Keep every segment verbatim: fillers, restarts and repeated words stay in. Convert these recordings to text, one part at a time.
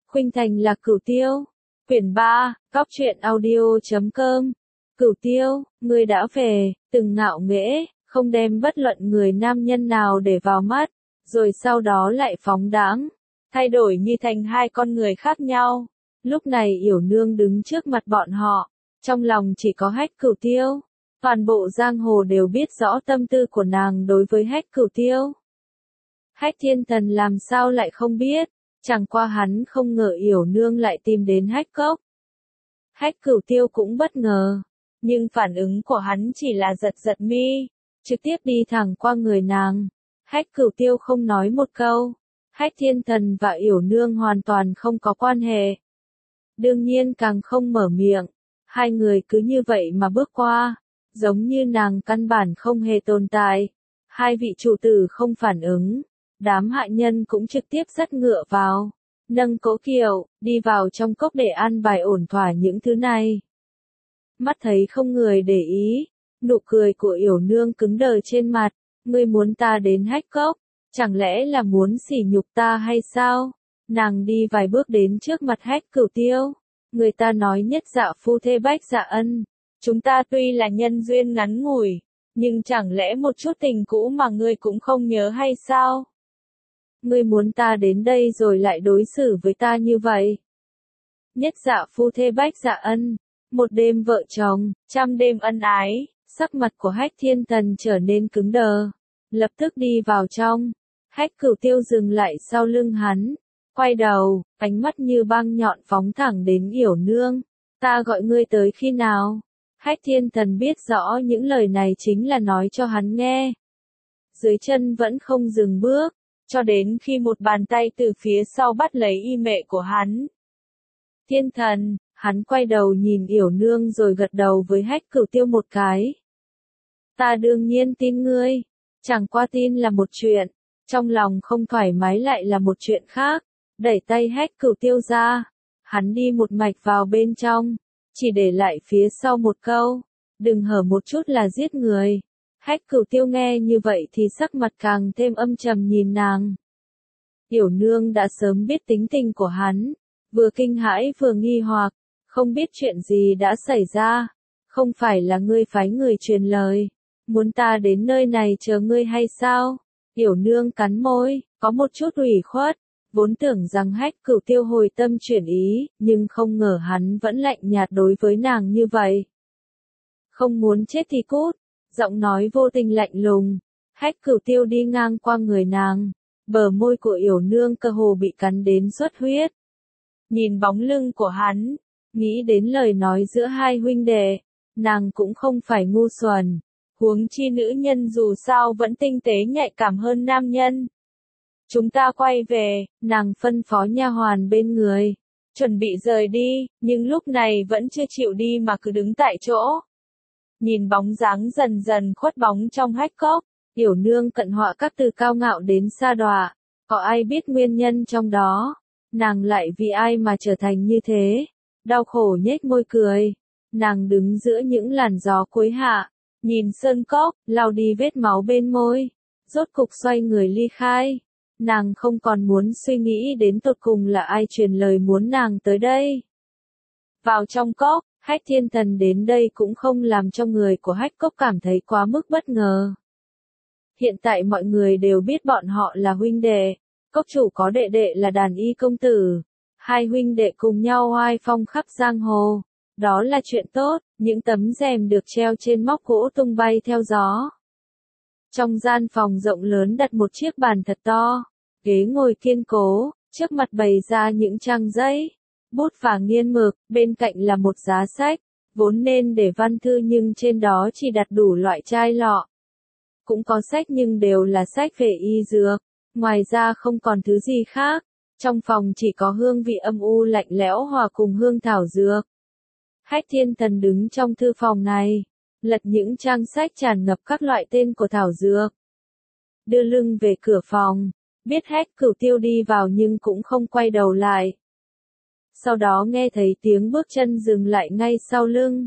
Khuynh Thành là Cửu Tiêu. Quyển ba, cóc truyện audio chấm com. Cửu Tiêu, ngươi đã về, từng ngạo nghễ, không đem bất luận người nam nhân nào để vào mắt, rồi sau đó lại phóng đãng, thay đổi như thành hai con người khác nhau. Lúc này Yểu Nương đứng trước mặt bọn họ, trong lòng chỉ có Hách Cửu Tiêu. Toàn bộ giang hồ đều biết rõ tâm tư của nàng đối với Hách Cửu Tiêu. Hách Thiên Thần làm sao lại không biết, chẳng qua hắn không ngờ Yểu Nương lại tìm đến Hách Cốc. Hách Cửu Tiêu cũng bất ngờ, nhưng phản ứng của hắn chỉ là giật giật mi, trực tiếp đi thẳng qua người nàng. Hách Cửu Tiêu không nói một câu, Hách Thiên Thần và Yểu Nương hoàn toàn không có quan hệ. Đương nhiên càng không mở miệng, hai người cứ như vậy mà bước qua, giống như nàng căn bản không hề tồn tại. Hai vị chủ tử không phản ứng, đám hạ nhân cũng trực tiếp dắt ngựa vào, nâng cỗ kiệu, đi vào trong cốc để an bài ổn thỏa những thứ này. Mắt thấy không người để ý, nụ cười của Yểu Nương cứng đờ trên mặt, ngươi muốn ta đến Hách Cốc, chẳng lẽ là muốn sỉ nhục ta hay sao? Nàng đi vài bước đến trước mặt Hách Cửu Tiêu, người ta nói nhất dạ phu thê bách dạ ân, chúng ta tuy là nhân duyên ngắn ngủi, nhưng chẳng lẽ một chút tình cũ mà ngươi cũng không nhớ hay sao? Ngươi muốn ta đến đây rồi lại đối xử với ta như vậy? Nhất dạ phu thê bách dạ ân, một đêm vợ chồng, trăm đêm ân ái, sắc mặt của Hách Thiên Thần trở nên cứng đờ, lập tức đi vào trong. Hách Cửu Tiêu dừng lại sau lưng hắn, quay đầu, ánh mắt như băng nhọn phóng thẳng đến Yểu Nương. Ta gọi ngươi tới khi nào? Hách Thiên Thần biết rõ những lời này chính là nói cho hắn nghe. Dưới chân vẫn không dừng bước, cho đến khi một bàn tay từ phía sau bắt lấy y mệ của hắn. Thiên Thần, hắn quay đầu nhìn Yểu Nương rồi gật đầu với Hách Cửu Tiêu một cái. Ta đương nhiên tin ngươi, chẳng qua tin là một chuyện, trong lòng không thoải mái lại là một chuyện khác. Đẩy tay Hách Cửu Tiêu ra, hắn đi một mạch vào bên trong, chỉ để lại phía sau một câu, đừng hở một chút là giết người. Hách Cửu Tiêu nghe như vậy thì sắc mặt càng thêm âm trầm nhìn nàng. Yểu Nương đã sớm biết tính tình của hắn, vừa kinh hãi vừa nghi hoặc, không biết chuyện gì đã xảy ra, không phải là ngươi phái người truyền lời, muốn ta đến nơi này chờ ngươi hay sao? Yểu Nương cắn môi, có một chút ủy khuất, vốn tưởng rằng Hách Cửu Tiêu hồi tâm chuyển ý, nhưng không ngờ hắn vẫn lạnh nhạt đối với nàng như vậy. Không muốn chết thì cút, giọng nói vô tình lạnh lùng. Hách Cửu Tiêu đi ngang qua người nàng, bờ môi của Yểu Nương cơ hồ bị cắn đến xuất huyết. Nhìn bóng lưng của hắn, nghĩ đến lời nói giữa hai huynh đệ, nàng cũng không phải ngu xuẩn, huống chi nữ nhân dù sao vẫn tinh tế nhạy cảm hơn nam nhân. Chúng ta quay về, nàng phân phó nha hoàn bên người, chuẩn bị rời đi, nhưng lúc này vẫn chưa chịu đi mà cứ đứng tại chỗ. Nhìn bóng dáng dần dần khuất bóng trong Hách Cốc, Yểu Nương cận họa các từ cao ngạo đến sa đọa, có ai biết nguyên nhân trong đó, nàng lại vì ai mà trở thành như thế, đau khổ nhếch môi cười, nàng đứng giữa những làn gió cuối hạ, nhìn sơn cốc, lau đi vết máu bên môi, rốt cục xoay người ly khai. Nàng không còn muốn suy nghĩ đến tột cùng là ai truyền lời muốn nàng tới đây. Vào trong cốc, Hách Thiên Thần đến đây cũng không làm cho người của Hách Cốc cảm thấy quá mức bất ngờ. Hiện tại mọi người đều biết bọn họ là huynh đệ, cốc chủ có đệ đệ là Đàn Y công tử, hai huynh đệ cùng nhau oai phong khắp giang hồ, đó là chuyện tốt, những tấm rèm được treo trên móc gỗ tung bay theo gió. Trong gian phòng rộng lớn đặt một chiếc bàn thật to, ghế ngồi kiên cố, trước mặt bày ra những trang giấy, bút và nghiên mực, bên cạnh là một giá sách, vốn nên để văn thư nhưng trên đó chỉ đặt đủ loại chai lọ. Cũng có sách nhưng đều là sách về y dược, ngoài ra không còn thứ gì khác, trong phòng chỉ có hương vị âm u lạnh lẽo hòa cùng hương thảo dược. Hách Thiên Thần đứng trong thư phòng này, lật những trang sách tràn ngập các loại tên của thảo dược. Đưa lưng về cửa phòng, biết Hách Cửu Tiêu đi vào nhưng cũng không quay đầu lại. Sau đó nghe thấy tiếng bước chân dừng lại ngay sau lưng.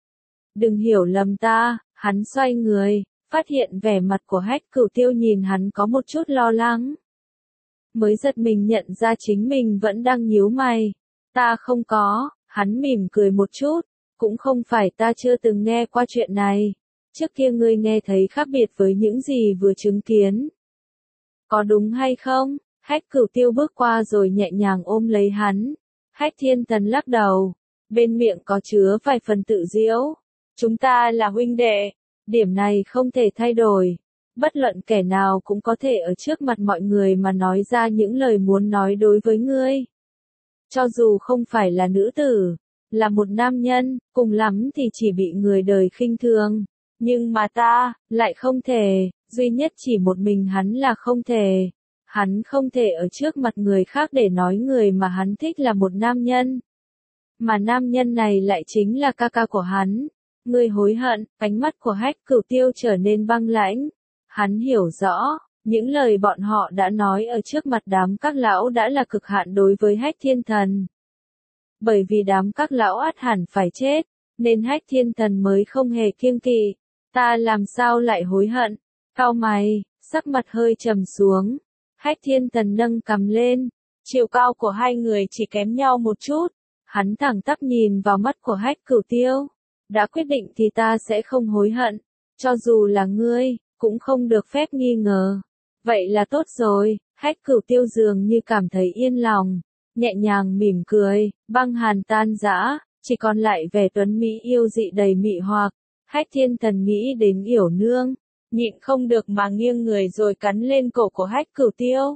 Đừng hiểu lầm ta, hắn xoay người, phát hiện vẻ mặt của Hách Cửu Tiêu nhìn hắn có một chút lo lắng. mới giật mình nhận ra chính mình vẫn đang nhíu mày. Ta không có, hắn mỉm cười một chút, cũng không phải ta chưa từng nghe qua chuyện này. Trước kia ngươi nghe thấy khác biệt với những gì vừa chứng kiến. Có đúng hay không? Hách Cửu Tiêu bước qua rồi nhẹ nhàng ôm lấy hắn. Hách Thiên Thần lắc đầu, bên miệng có chứa vài phần tự giễu. Chúng ta là huynh đệ, điểm này không thể thay đổi. Bất luận kẻ nào cũng có thể ở trước mặt mọi người mà nói ra những lời muốn nói đối với ngươi. Cho dù không phải là nữ tử, là một nam nhân, cùng lắm thì chỉ bị người đời khinh thường. Nhưng mà ta, lại không thể, duy nhất chỉ một mình hắn là không thể. Hắn không thể ở trước mặt người khác để nói người mà hắn thích là một nam nhân. Mà nam nhân này lại chính là ca ca của hắn. Ngươi hối hận, ánh mắt của Hách Cửu Tiêu trở nên băng lãnh. Hắn hiểu rõ, những lời bọn họ đã nói ở trước mặt đám các lão đã là cực hạn đối với Hách Thiên Thần. Bởi vì đám các lão ắt hẳn phải chết, nên Hách Thiên Thần mới không hề kiêng kỵ. Ta làm sao lại hối hận? Cau mày, sắc mặt hơi trầm xuống. Hách Thiên Thần nâng cằm lên, chiều cao của hai người chỉ kém nhau một chút. Hắn thẳng tắp nhìn vào mắt của Hách Cửu Tiêu. Đã quyết định thì ta sẽ không hối hận. Cho dù là ngươi, cũng không được phép nghi ngờ. Vậy là tốt rồi, Hách Cửu Tiêu dường như cảm thấy yên lòng. Nhẹ nhàng mỉm cười, băng hàn tan rã, chỉ còn lại vẻ tuấn mỹ yêu dị đầy mị hoặc. Hách Thiên Thần nghĩ đến Yểu Nương, nhịn không được mà nghiêng người rồi cắn lên cổ của Hách Cửu Tiêu.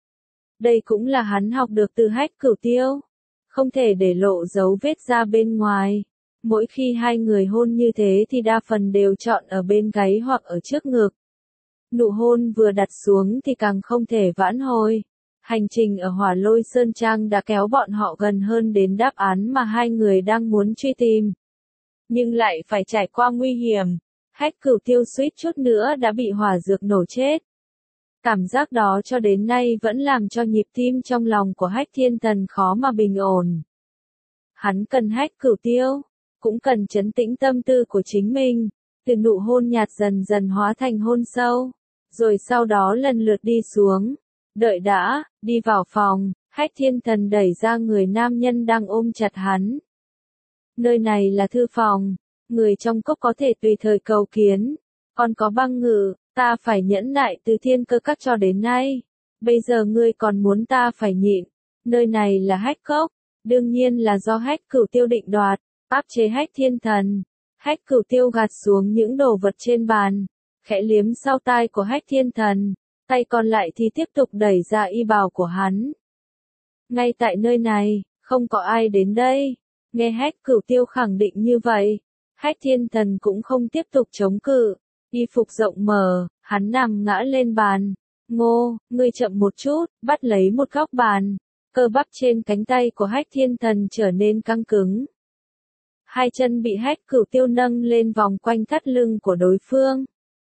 Đây cũng là hắn học được từ Hách Cửu Tiêu. Không thể để lộ dấu vết ra bên ngoài. Mỗi khi hai người hôn như thế thì đa phần đều chọn ở bên gáy hoặc ở trước ngực. Nụ hôn vừa đặt xuống thì càng không thể vãn hồi. Hành trình ở Hỏa Lôi Sơn Trang đã kéo bọn họ gần hơn đến đáp án mà hai người đang muốn truy tìm. Nhưng lại phải trải qua nguy hiểm. Hách Cửu Tiêu suýt chút nữa đã bị hỏa dược nổ chết. Cảm giác đó cho đến nay vẫn làm cho nhịp tim trong lòng của Hách Thiên Thần khó mà bình ổn. Hắn cần Hách Cửu Tiêu, cũng cần trấn tĩnh tâm tư của chính mình, từ nụ hôn nhạt dần dần hóa thành hôn sâu, rồi sau đó lần lượt đi xuống. Đợi đã, đi vào phòng, Hách Thiên Thần đẩy ra người nam nhân đang ôm chặt hắn. Nơi này là thư phòng, người trong cốc có thể tùy thời cầu kiến, còn có Băng Ngự, ta phải nhẫn nại từ Thiên Cơ Các cho đến nay. Bây giờ ngươi còn muốn ta phải nhịn, nơi này là Hách Cốc, đương nhiên là do Hách Cửu Tiêu định đoạt, áp chế Hách Thiên Thần. Hách Cửu Tiêu gạt xuống những đồ vật trên bàn, khẽ liếm sau tai của Hách Thiên Thần, tay còn lại thì tiếp tục đẩy ra y bào của hắn. Ngay tại nơi này, không có ai đến đây. Nghe Hách Cửu Tiêu khẳng định như vậy, Hách Thiên Thần cũng không tiếp tục chống cự, y phục rộng mở, hắn nằm ngã lên bàn. Ngô, ngươi chậm một chút, bắt lấy một góc bàn, cơ bắp trên cánh tay của Hách Thiên Thần trở nên căng cứng. Hai chân bị Hách Cửu Tiêu nâng lên vòng quanh thắt lưng của đối phương.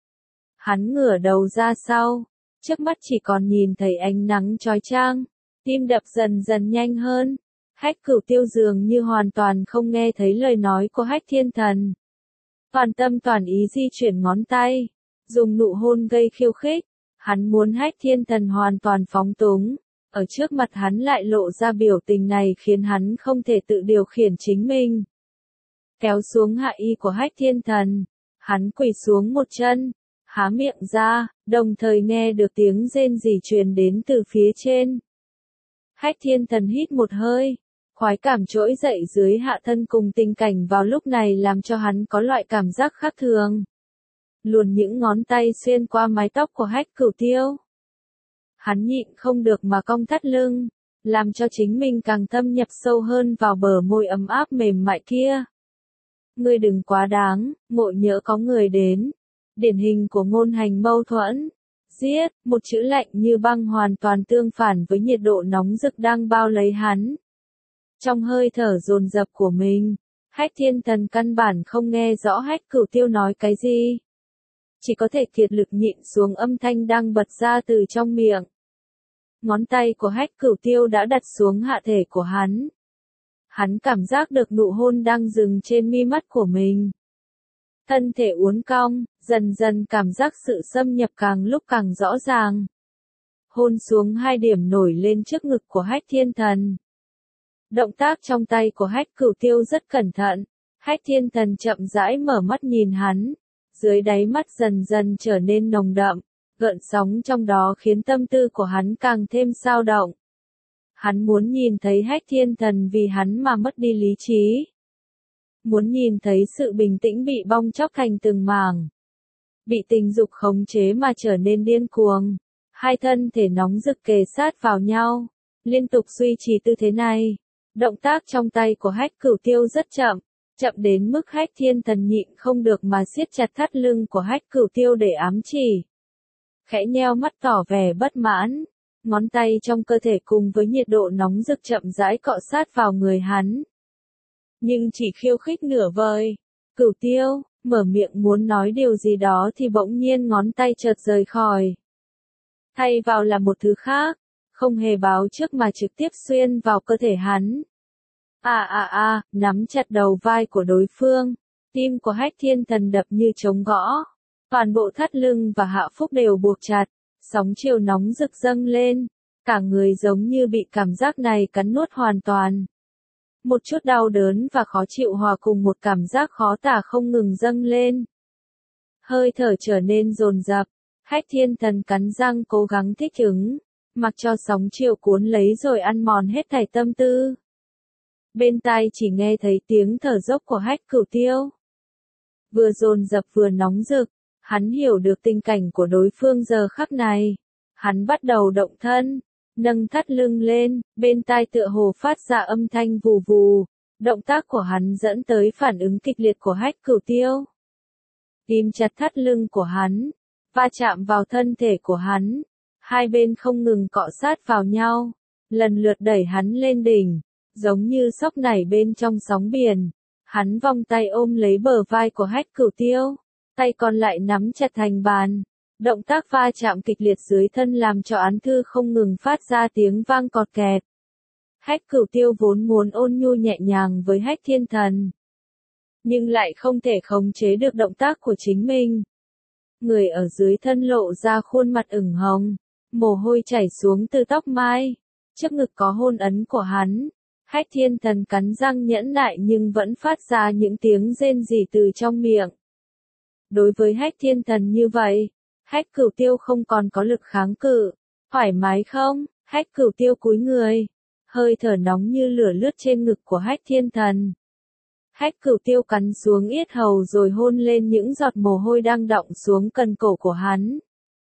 Hắn ngửa đầu ra sau, trước mắt chỉ còn nhìn thấy ánh nắng chói chang, tim đập dần dần nhanh hơn. Hách Cửu Tiêu dường như hoàn toàn không nghe thấy lời nói của Hách Thiên Thần. Toàn tâm toàn ý di chuyển ngón tay, dùng nụ hôn gây khiêu khích. Hắn muốn Hách Thiên Thần hoàn toàn phóng túng. Ở trước mặt hắn lại lộ ra biểu tình này khiến hắn không thể tự điều khiển chính mình. Kéo xuống hạ y của Hách Thiên Thần, hắn quỳ xuống một chân, há miệng ra, đồng thời nghe được tiếng rên rỉ truyền đến từ phía trên. Hách Thiên Thần hít một hơi, khoái cảm trỗi dậy dưới hạ thân cùng tình cảnh vào lúc này làm cho hắn có loại cảm giác khác thường. Luồn những ngón tay xuyên qua mái tóc của Hách Cửu Tiêu. Hắn nhịn không được mà cong thắt lưng, làm cho chính mình càng thâm nhập sâu hơn vào bờ môi ấm áp mềm mại kia. Ngươi đừng quá đáng, ngộ nhỡ có người đến. Điển hình của ngôn hành mâu thuẫn. Giết, một chữ lạnh như băng hoàn toàn tương phản với nhiệt độ nóng rực đang bao lấy hắn. Trong hơi thở dồn dập của mình, Hách Thiên Thần căn bản không nghe rõ Hách Cửu Tiêu nói cái gì. Chỉ có thể kiệt lực nhịn xuống âm thanh đang bật ra từ trong miệng. Ngón tay của Hách Cửu Tiêu đã đặt xuống hạ thể của hắn. Hắn cảm giác được nụ hôn đang dừng trên mi mắt của mình. Thân thể uốn cong, dần dần cảm giác sự xâm nhập càng lúc càng rõ ràng. hôn xuống hai điểm nổi lên trước ngực của Hách Thiên Thần. Động tác trong tay của Hách Cửu Tiêu rất cẩn thận, Hách Thiên Thần chậm rãi mở mắt nhìn hắn, dưới đáy mắt dần dần trở nên nồng đậm, gợn sóng trong đó khiến tâm tư của hắn càng thêm dao động. Hắn muốn nhìn thấy Hách Thiên Thần vì hắn mà mất đi lý trí. Muốn nhìn thấy sự bình tĩnh bị bong chóc thành từng mảng. Bị tình dục khống chế mà trở nên điên cuồng. Hai thân thể nóng rực kề sát vào nhau, liên tục duy trì tư thế này. Động tác trong tay của Hách Cửu Tiêu rất chậm, chậm đến mức Hách Thiên Thần nhịn không được mà siết chặt thắt lưng của Hách Cửu Tiêu để ám chỉ. Khẽ nheo mắt tỏ vẻ bất mãn, ngón tay trong cơ thể cùng với nhiệt độ nóng rực chậm rãi cọ sát vào người hắn. Nhưng chỉ khiêu khích nửa vời, Cửu Tiêu mở miệng muốn nói điều gì đó thì bỗng nhiên ngón tay chợt rời khỏi. Thay vào là một thứ khác, không hề báo trước mà trực tiếp xuyên vào cơ thể hắn. À à à, nắm chặt đầu vai của đối phương, tim của Hách Thiên Thần đập như trống gõ. Toàn bộ thắt lưng và hạ phúc đều buộc chặt, sóng chiều nóng rực dâng lên, cả người giống như bị cảm giác này cắn nuốt hoàn toàn. Một chút đau đớn và khó chịu hòa cùng một cảm giác khó tả không ngừng dâng lên. Hơi thở trở nên dồn dập, Hách Thiên Thần cắn răng cố gắng thích ứng, mặc cho sóng chiều cuốn lấy rồi ăn mòn hết thảy tâm tư. Bên tai chỉ nghe thấy tiếng thở dốc của Hách Cửu Tiêu. Vừa dồn dập vừa nóng rực, hắn hiểu được tình cảnh của đối phương giờ khắc này. Hắn bắt đầu động thân, nâng thắt lưng lên, bên tai tựa hồ phát ra âm thanh vù vù. Động tác của hắn dẫn tới phản ứng kịch liệt của Hách Cửu Tiêu. Ghim chặt thắt lưng của hắn, va chạm vào thân thể của hắn. Hai bên không ngừng cọ sát vào nhau, lần lượt đẩy hắn lên đỉnh, giống như sóc nảy bên trong sóng biển. Hắn vòng tay ôm lấy bờ vai của Hách Cửu Tiêu, tay còn lại nắm chặt thành bàn. Động tác va chạm kịch liệt dưới thân làm cho án thư không ngừng phát ra tiếng vang cọt kẹt. Hách Cửu Tiêu vốn muốn ôn nhu nhẹ nhàng với Hách Thiên Thần, nhưng lại không thể khống chế được động tác của chính mình. Người ở dưới thân lộ ra khuôn mặt ửng hồng, mồ hôi chảy xuống từ tóc mai, trước ngực có hôn ấn của hắn. Hách Thiên Thần cắn răng nhẫn nại nhưng vẫn phát ra những tiếng rên rỉ từ trong miệng. Đối với Hách Thiên Thần như vậy, Hách Cửu Tiêu không còn có lực kháng cự. Thoải mái không? Hách Cửu Tiêu cúi người, hơi thở nóng như lửa lướt trên ngực của Hách Thiên Thần. Hách Cửu Tiêu cắn xuống yết hầu rồi hôn lên những giọt mồ hôi đang đọng xuống cần cổ của hắn.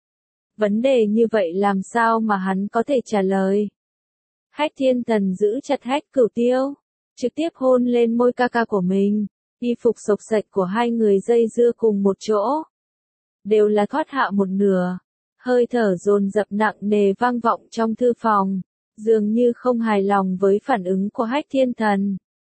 Vấn đề như vậy làm sao mà hắn có thể trả lời? Hách Thiên Thần giữ chặt Hách Cửu Tiêu, trực tiếp hôn lên môi ca ca của mình. Y phục xộc xệch của hai người dây dưa cùng một chỗ, đều là thoát hạ một nửa. Hơi thở dồn dập nặng nề vang vọng trong thư phòng, dường như không hài lòng với phản ứng của Hách Thiên Thần.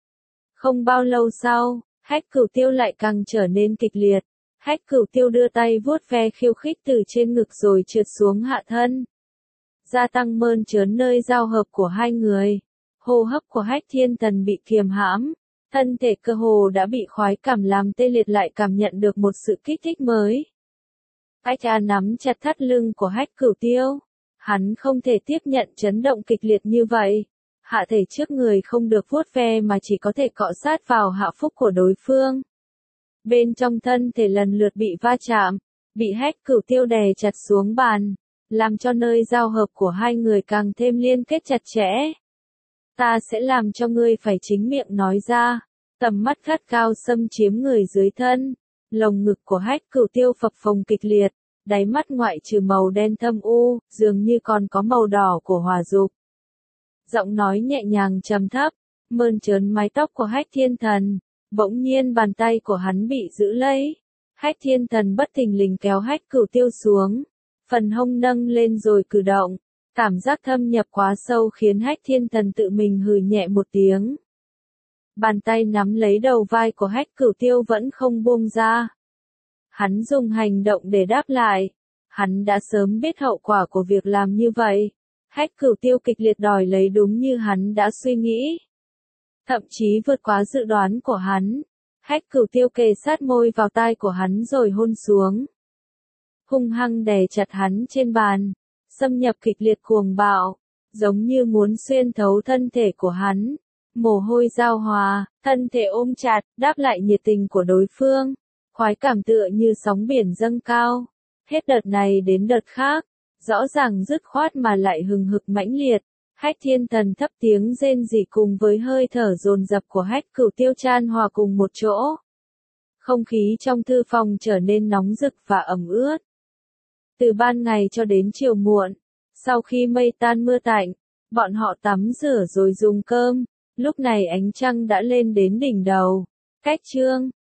Không bao lâu sau, Hách Cửu Tiêu lại càng trở nên kịch liệt. Hách Cửu Tiêu đưa tay vuốt ve khiêu khích từ trên ngực rồi trượt xuống hạ thân, gia tăng mơn trớn nơi giao hợp của hai người. Hô hấp của Hách Thiên Thần bị kiềm hãm, thân thể cơ hồ đã bị khoái cảm làm tê liệt lại cảm nhận được một sự kích thích mới. Hách A nắm chặt thắt lưng của Hách Cửu Tiêu, hắn không thể tiếp nhận chấn động kịch liệt như vậy. Hạ thể trước người không được vuốt ve mà chỉ có thể cọ sát vào hạ phúc của đối phương. Bên trong thân thể lần lượt bị va chạm, bị Hách Cửu Tiêu đè chặt xuống bàn, làm cho nơi giao hợp của hai người càng thêm liên kết chặt chẽ. Ta sẽ làm cho ngươi phải chính miệng nói ra. Tầm mắt gắt cao xâm chiếm người dưới thân, lồng ngực của Hách Cửu Tiêu phập phồng kịch liệt, đáy mắt ngoại trừ màu đen thâm u, dường như còn có màu đỏ của hỏa dục. Giọng nói nhẹ nhàng trầm thấp, mơn trớn mái tóc của Hách Thiên Thần, bỗng nhiên bàn tay của hắn bị giữ lấy. Hách Thiên Thần bất thình lình kéo Hách Cửu Tiêu xuống, phần hông nâng lên rồi cử động, cảm giác thâm nhập quá sâu khiến Hách Thiên Thần tự mình hừ nhẹ một tiếng. Bàn tay nắm lấy đầu vai của Hách Cửu Tiêu vẫn không buông ra. Hắn dùng hành động để đáp lại. Hắn đã sớm biết hậu quả của việc làm như vậy. Hách Cửu Tiêu kịch liệt đòi lấy đúng như hắn đã suy nghĩ. Thậm chí vượt quá dự đoán của hắn. Hách Cửu Tiêu kề sát môi vào tai của hắn rồi hôn xuống. Hung hăng đè chặt hắn trên bàn. xâm nhập kịch liệt cuồng bạo, giống như muốn xuyên thấu thân thể của hắn. Mồ hôi giao hòa, thân thể ôm chặt, đáp lại nhiệt tình của đối phương. Khoái cảm tựa như sóng biển dâng cao. Hết đợt này đến đợt khác. Rõ ràng dứt khoát mà lại hừng hực mãnh liệt. Hách Thiên Thần thấp tiếng rên rỉ cùng với hơi thở dồn dập của Hách Cửu Tiêu chan hòa cùng một chỗ. Không khí trong thư phòng trở nên nóng rực và ẩm ướt. Từ ban ngày cho đến chiều muộn, sau khi mây tan mưa tạnh, bọn họ tắm rửa rồi dùng cơm. Lúc này ánh trăng đã lên đến đỉnh đầu. Cách Trương,